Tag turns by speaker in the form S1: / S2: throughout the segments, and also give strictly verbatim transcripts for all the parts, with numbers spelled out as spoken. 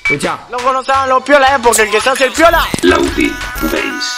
S1: Escucha.
S2: Loco, no estaban los piolas, eh, porque el que se hace el piola.
S3: Lauti Bass.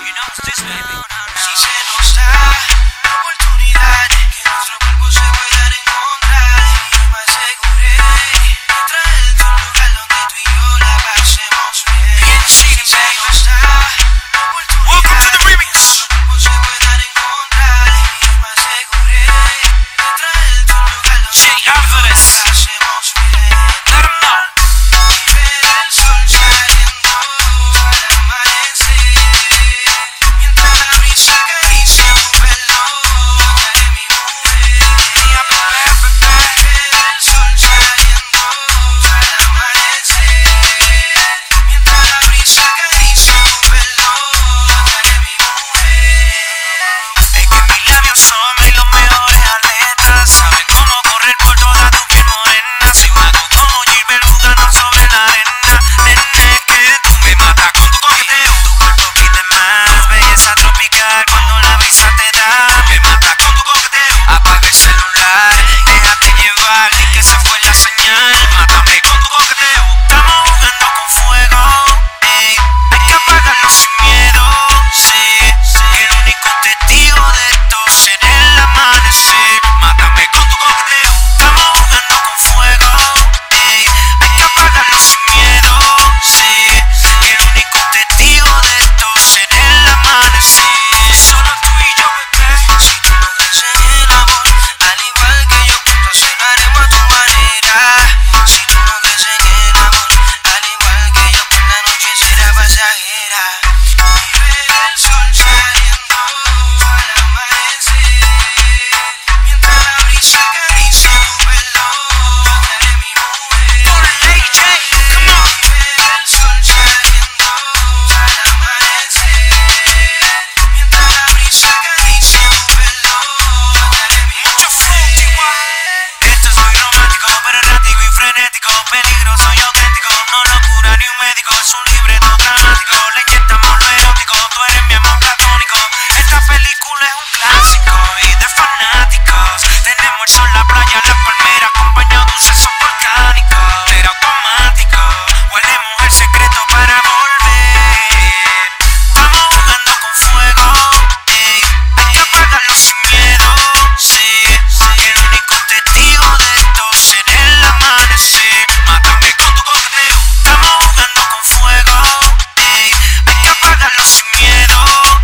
S4: Peligroso y auténtico, no locura ni un médico, es un libreto dramático, le inyectamos lo erótico, tú eres mi amor platónico. Esta película es un clásico y de fanáticos. Tenemos el sol, la playa, la palmera, acompañado de un sexo volcánico. Era automático, guardemos el secreto para volver. Estamos jugando con fuego, ey, hay que apagarlo sin miedo, sí, que el único testigo de esto será el amanecer. Mátame con tu coqueteo, estamos jugando con fuego, ey, hay que apagarlo sin miedo,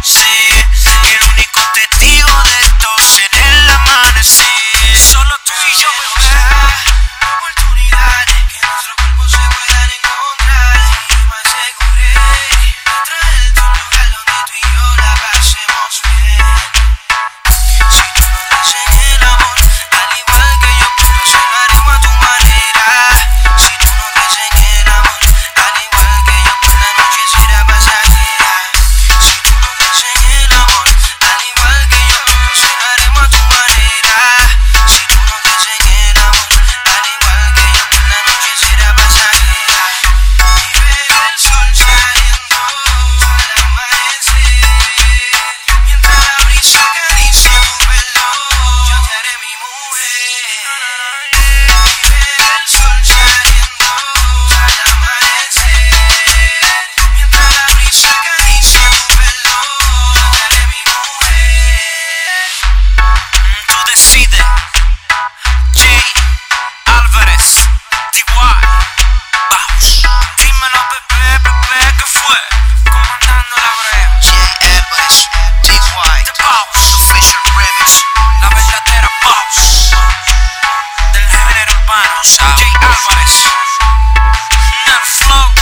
S4: sí, que el único testigo de esto será el amanecer. Solo tú y yo, bebé. Oportunidades que nuestros cuerpos se puedan encontrar y me aseguré de traerte a un lugar donde tú y yo la pasemos bien. Si tú no das en el amor, al igual que yo, pues lo haremos a tu manera. Si tú no crees en el amor, al igual que yo, pues la noche será pasajera. Si tú no crees en el amor, al igual que yo, pues lo haremos a tu manera. Si tú no crees en el amor, al igual que yo, pues la noche será pasajera. Y ver el sol saliendo al amanecer, mientras la brisa acaricia tu pelo, yo te haré mi mujer. Y ver el sol saliendo al amanecer, mientras la brisa acaricia tu pelo, yo te haré mi mujer. Tú decides. Jay Álvarez, T Y, Baus. Dímelo, bebé, bebé, ¿qué fue? Comandando la brea. Jay Álvarez, T Y, The Baus, Official Remix, la verdadera Baus del género urbano, ¿sabes? Jay Álvarez, Net Flow.